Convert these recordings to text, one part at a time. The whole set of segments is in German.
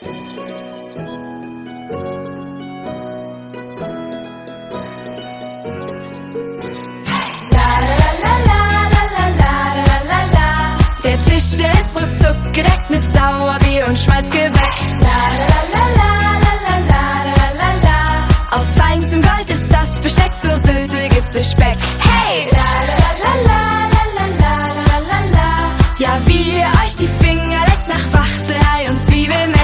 Der Tisch, der ist ruckzuck gedeckt mit Sauerbier und Schmalzgebäck. Aus feinstem Gold ist das Besteck, zur Sülze gibt es Speck. Hey! Ja, wie ihr euch die Finger leckt nach Wachtelei und Zwiebelmett.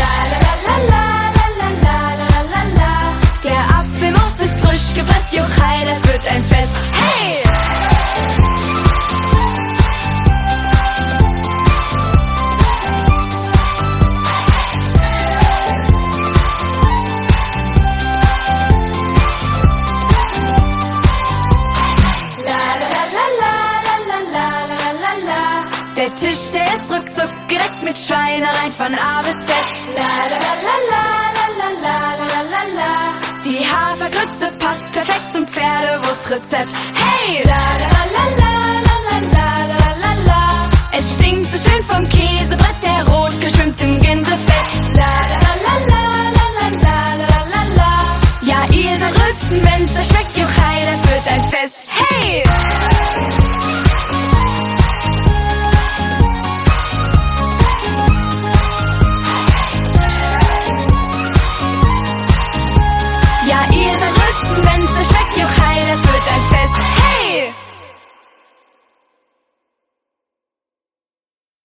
Der Apfelmus ist frisch gepresst, Juchei, das wird ein Fest. Hey! Der Tisch, der ist ruckzuck gedeckt mit Schweinereien von A bis Z. Die Hafergrütze passt perfekt zum Pferdewurstrezept. Hey!